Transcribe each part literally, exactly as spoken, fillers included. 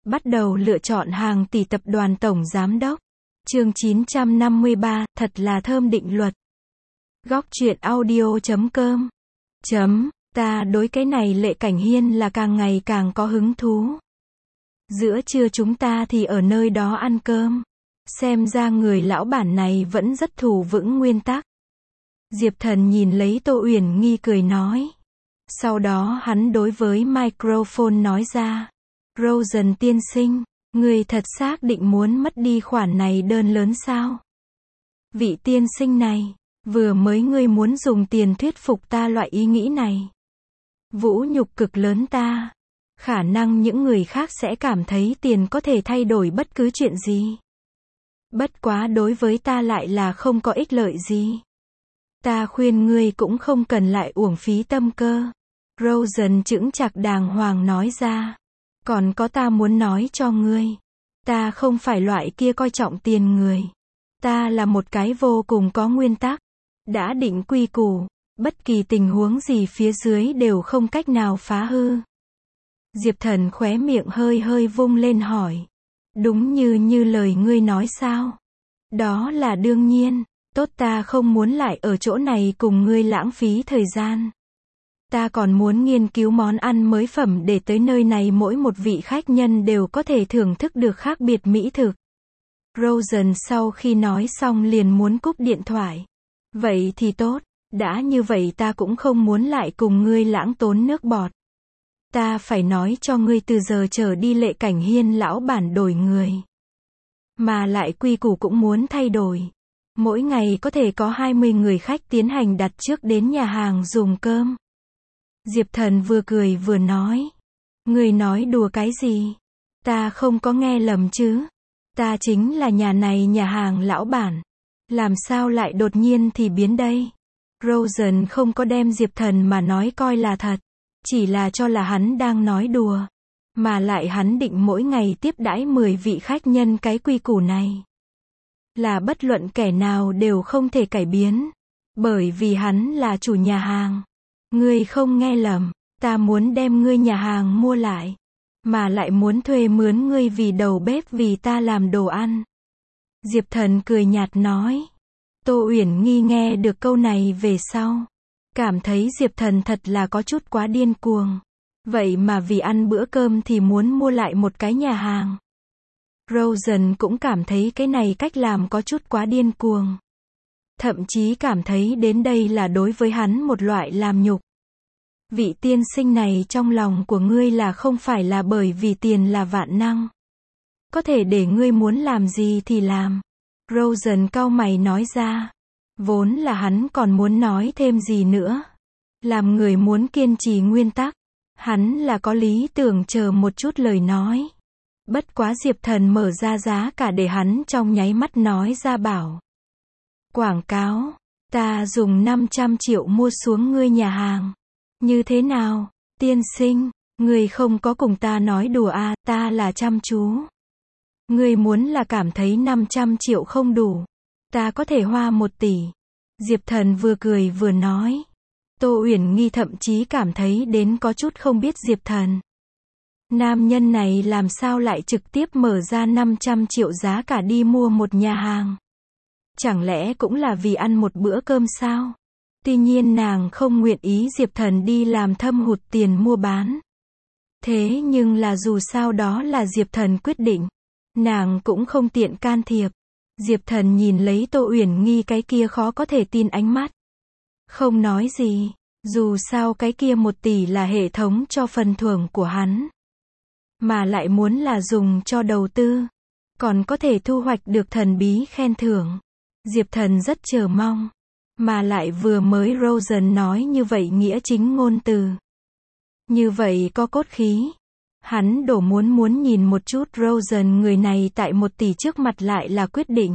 Bắt đầu lựa chọn hàng tỷ tập đoàn tổng giám đốc. Chương chín trăm năm mươi ba, thật là thơm định luật. Góc truyện audio chấm com. Chấm, ta đối cái này Lệ Cảnh Hiên là càng ngày càng có hứng thú. Giữa trưa chúng ta thì ở nơi đó ăn cơm. Xem ra người lão bản này vẫn rất thủ vững nguyên tắc. Diệp Thần nhìn lấy Tô Uyển Nghi cười nói. Sau đó hắn đối với microphone nói ra. Rosen tiên sinh, người thật xác định muốn mất đi khoản này đơn lớn sao? Vị tiên sinh này, vừa mới ngươi muốn dùng tiền thuyết phục ta loại ý nghĩ này. Vũ nhục cực lớn ta. Khả năng những người khác sẽ cảm thấy tiền có thể thay đổi bất cứ chuyện gì. Bất quá đối với ta lại là không có ích lợi gì. Ta khuyên ngươi cũng không cần lại uổng phí tâm cơ. Rosen chững chạc đàng hoàng nói ra. Còn có ta muốn nói cho ngươi. Ta không phải loại kia coi trọng tiền người. Ta là một cái vô cùng có nguyên tắc. Đã định quy củ. Bất kỳ tình huống gì phía dưới đều không cách nào phá hư. Diệp Thần khóe miệng hơi hơi vung lên hỏi. Đúng như như lời ngươi nói sao? Đó là đương nhiên. Tốt, ta không muốn lại ở chỗ này cùng ngươi lãng phí thời gian. Ta còn muốn nghiên cứu món ăn mới phẩm để tới nơi này mỗi một vị khách nhân đều có thể thưởng thức được khác biệt mỹ thực. Rosen sau khi nói xong liền muốn cúp điện thoại. Vậy thì tốt, đã như vậy ta cũng không muốn lại cùng ngươi lãng tốn nước bọt. Ta phải nói cho ngươi từ giờ trở đi Lệ Cảnh Hiên lão bản đổi người. Mà lại quy củ cũng muốn thay đổi. Mỗi ngày có thể có hai mươi người khách tiến hành đặt trước đến nhà hàng dùng cơm. Diệp Thần vừa cười vừa nói. Người nói đùa cái gì? Ta không có nghe lầm chứ? Ta chính là nhà này nhà hàng lão bản. Làm sao lại đột nhiên thì biến đây? Rosen không có đem Diệp Thần mà nói coi là thật. Chỉ là cho là hắn đang nói đùa. Mà lại hắn định mỗi ngày tiếp đãi mười vị khách nhân cái quy củ này. Là bất luận kẻ nào đều không thể cải biến. Bởi vì hắn là chủ nhà hàng. Ngươi không nghe lầm, ta muốn đem ngươi nhà hàng mua lại. Mà lại muốn thuê mướn ngươi vì đầu bếp vì ta làm đồ ăn. Diệp Thần cười nhạt nói. Tô Uyển Nghi nghe được câu này về sau. Cảm thấy Diệp Thần thật là có chút quá điên cuồng. Vậy mà vì ăn bữa cơm thì muốn mua lại một cái nhà hàng. Rosen cũng cảm thấy cái này cách làm có chút quá điên cuồng. Thậm chí cảm thấy đến đây là đối với hắn một loại làm nhục. Vị tiên sinh này trong lòng của ngươi là không phải là bởi vì tiền là vạn năng. Có thể để ngươi muốn làm gì thì làm. Rosen cau mày nói ra. Vốn là hắn còn muốn nói thêm gì nữa. Làm người muốn kiên trì nguyên tắc. Hắn là có lý tưởng chờ một chút lời nói. Bất quá Diệp Thần mở ra giá cả để hắn trong nháy mắt nói ra bảo. Quảng cáo, ta dùng năm trăm triệu mua xuống ngươi nhà hàng. Như thế nào, tiên sinh, ngươi không có cùng ta nói đùa à, ta là chăm chú. Ngươi muốn là cảm thấy năm trăm triệu không đủ. Ta có thể hoa một tỷ. Diệp Thần vừa cười vừa nói. Tô Uyển Nghi thậm chí cảm thấy đến có chút không biết Diệp Thần. Nam nhân này làm sao lại trực tiếp mở ra năm trăm triệu giá cả đi mua một nhà hàng. Chẳng lẽ cũng là vì ăn một bữa cơm sao? Tuy nhiên nàng không nguyện ý Diệp Thần đi làm thâm hụt tiền mua bán. Thế nhưng là dù sao đó là Diệp Thần quyết định. Nàng cũng không tiện can thiệp. Diệp Thần nhìn lấy Tô Uyển Nghi cái kia khó có thể tin ánh mắt. Không nói gì. Dù sao cái kia một tỷ là hệ thống cho phần thưởng của hắn. Mà lại muốn là dùng cho đầu tư. Còn có thể thu hoạch được thần bí khen thưởng. Diệp Thần rất chờ mong. Mà lại vừa mới Rosen nói như vậy nghĩa chính ngôn từ. Như vậy có cốt khí. Hắn đổ muốn muốn nhìn một chút Rosen người này tại một tỷ trước mặt lại là quyết định.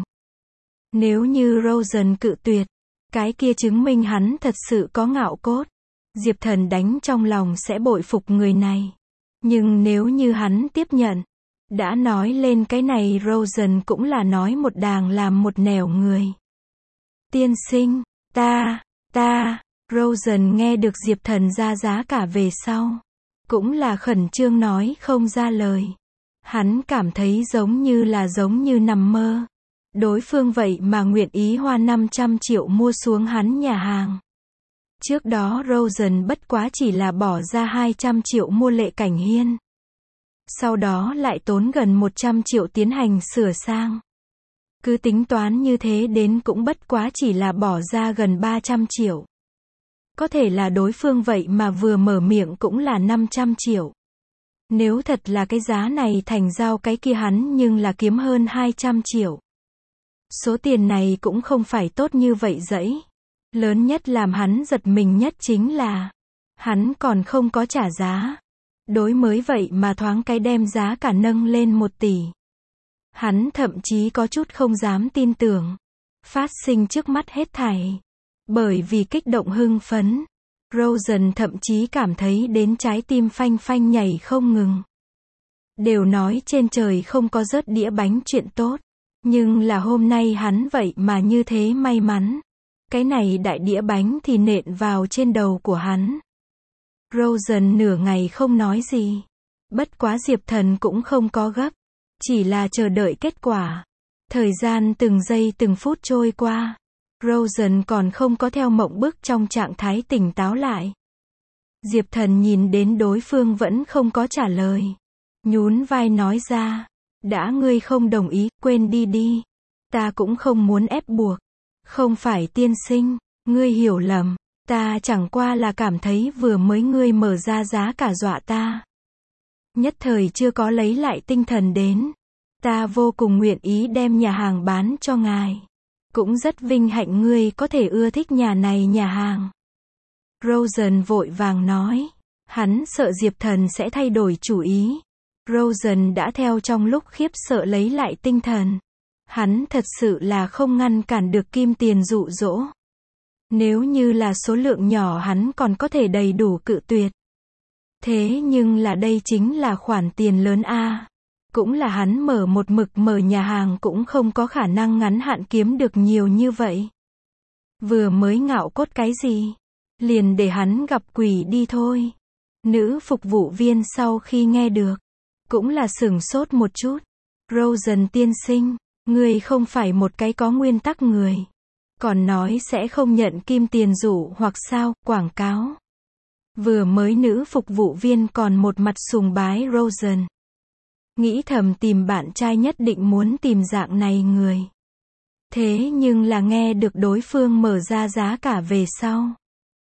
Nếu như Rosen cự tuyệt. Cái kia chứng minh hắn thật sự có ngạo cốt. Diệp Thần đánh trong lòng sẽ bội phục người này. Nhưng nếu như hắn tiếp nhận. Đã nói lên cái này Rosen cũng là nói một đàng làm một nẻo người. Tiên sinh, ta, ta, Rosen nghe được Diệp Thần ra giá cả về sau. Cũng là khẩn trương nói không ra lời. Hắn cảm thấy giống như là giống như nằm mơ. Đối phương vậy mà nguyện ý hoa năm trăm triệu mua xuống hắn nhà hàng. Trước đó Rosen bất quá chỉ là bỏ ra hai trăm triệu mua Lệ Cảnh Hiên. Sau đó lại tốn gần một trăm triệu tiến hành sửa sang. Cứ tính toán như thế đến cũng bất quá chỉ là bỏ ra gần ba trăm triệu. Có thể là đối phương vậy mà vừa mở miệng cũng là năm trăm triệu. Nếu thật là cái giá này thành giao cái kia hắn nhưng là kiếm hơn hai trăm triệu. Số tiền này cũng không phải tốt như vậy dẫy. Lớn nhất làm hắn giật mình nhất chính là hắn còn không có trả giá. Đối mới vậy mà thoáng cái đem giá cả nâng lên một tỷ. Hắn thậm chí có chút không dám tin tưởng. Phát sinh trước mắt hết thảy. Bởi vì kích động hưng phấn, Rosen thậm chí cảm thấy đến trái tim phanh phanh nhảy không ngừng. Đều nói trên trời không có rớt đĩa bánh chuyện tốt. Nhưng là hôm nay hắn vậy mà như thế may mắn. Cái này đại đĩa bánh thì nện vào trên đầu của hắn. Rosen nửa ngày không nói gì. Bất quá Diệp Thần cũng không có gấp. Chỉ là chờ đợi kết quả. Thời gian từng giây từng phút trôi qua. Rosen còn không có theo mộng bức trong trạng thái tỉnh táo lại. Diệp Thần nhìn đến đối phương vẫn không có trả lời. Nhún vai nói ra. Đã ngươi không đồng ý, quên đi đi. Ta cũng không muốn ép buộc. Không phải tiên sinh, ngươi hiểu lầm. Ta chẳng qua là cảm thấy vừa mới ngươi mở ra giá cả dọa ta. Nhất thời chưa có lấy lại tinh thần đến. Ta vô cùng nguyện ý đem nhà hàng bán cho ngài. Cũng rất vinh hạnh ngươi có thể ưa thích nhà này nhà hàng. Rosen vội vàng nói. Hắn sợ Diệp Thần sẽ thay đổi chủ ý. Rosen đã theo trong lúc khiếp sợ lấy lại tinh thần. Hắn thật sự là không ngăn cản được kim tiền dụ dỗ. Nếu như là số lượng nhỏ hắn còn có thể đầy đủ cự tuyệt. Thế nhưng là đây chính là khoản tiền lớn a. Cũng là hắn mở một mực mở nhà hàng cũng không có khả năng ngắn hạn kiếm được nhiều như vậy. Vừa mới ngạo cốt cái gì? Liền để hắn gặp quỷ đi thôi. Nữ phục vụ viên sau khi nghe được. Cũng là sửng sốt một chút. Rosen tiên sinh, ngươi không phải một cái có nguyên tắc người. Còn nói sẽ không nhận kim tiền dụ hoặc sao, quảng cáo. Vừa mới nữ phục vụ viên còn một mặt sùng bái Rosen. Nghĩ thầm tìm bạn trai nhất định muốn tìm dạng này người. Thế nhưng là nghe được đối phương mở ra giá cả về sau.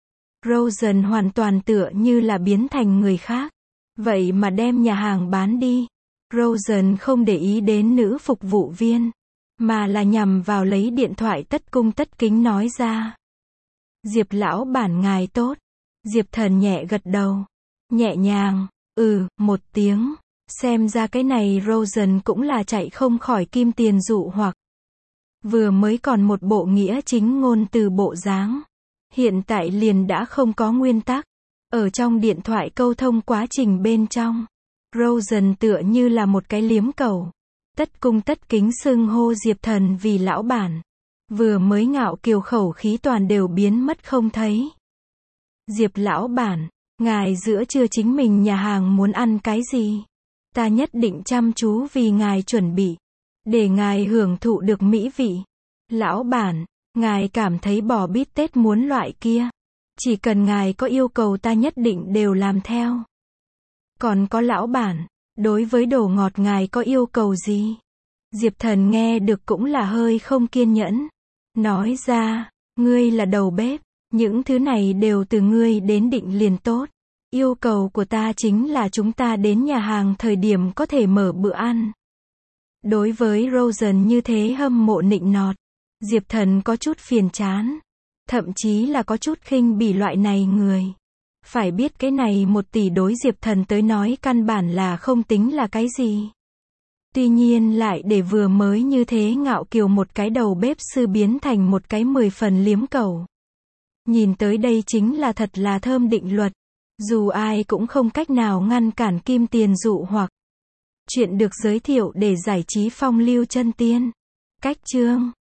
Rosen hoàn toàn tựa như là biến thành người khác. Vậy mà đem nhà hàng bán đi. Rosen không để ý đến nữ phục vụ viên. Mà là nhằm vào lấy điện thoại tất cung tất kính nói ra. Diệp lão bản ngài tốt. Diệp Thần nhẹ gật đầu. Nhẹ nhàng, ừ, một tiếng. Xem ra cái này Rosen cũng là chạy không khỏi kim tiền dụ hoặc. Vừa mới còn một bộ nghĩa chính ngôn từ bộ dáng. Hiện tại liền đã không có nguyên tắc. Ở trong điện thoại câu thông quá trình bên trong. Rosen tựa như là một cái liếm cầu. Tất cung tất kính xưng hô Diệp Thần vì lão bản. Vừa mới ngạo kiều khẩu khí toàn đều biến mất không thấy. Diệp lão bản, ngài giữa trưa chính mình nhà hàng muốn ăn cái gì? Ta nhất định chăm chú vì ngài chuẩn bị. Để ngài hưởng thụ được mỹ vị. Lão bản, ngài cảm thấy bò bít tết muốn loại kia. Chỉ cần ngài có yêu cầu ta nhất định đều làm theo. Còn có lão bản, đối với đồ ngọt ngài có yêu cầu gì? Diệp Thần nghe được cũng là hơi không kiên nhẫn. Nói ra, ngươi là đầu bếp, những thứ này đều từ ngươi đến định liền tốt. Yêu cầu của ta chính là chúng ta đến nhà hàng thời điểm có thể mở bữa ăn. Đối với Rosen như thế hâm mộ nịnh nọt, Diệp Thần có chút phiền chán. Thậm chí là có chút khinh bỉ loại này người. Phải biết cái này một tỷ đối Diệp Thần tới nói căn bản là không tính là cái gì. Tuy nhiên lại để vừa mới như thế ngạo kiều một cái đầu bếp sư biến thành một cái mười phần liếm cầu. Nhìn tới đây chính là thật là thơm định luật. Dù ai cũng không cách nào ngăn cản kim tiền dụ hoặc. Chuyện được giới thiệu để giải trí phong lưu chân tiên. Cách chương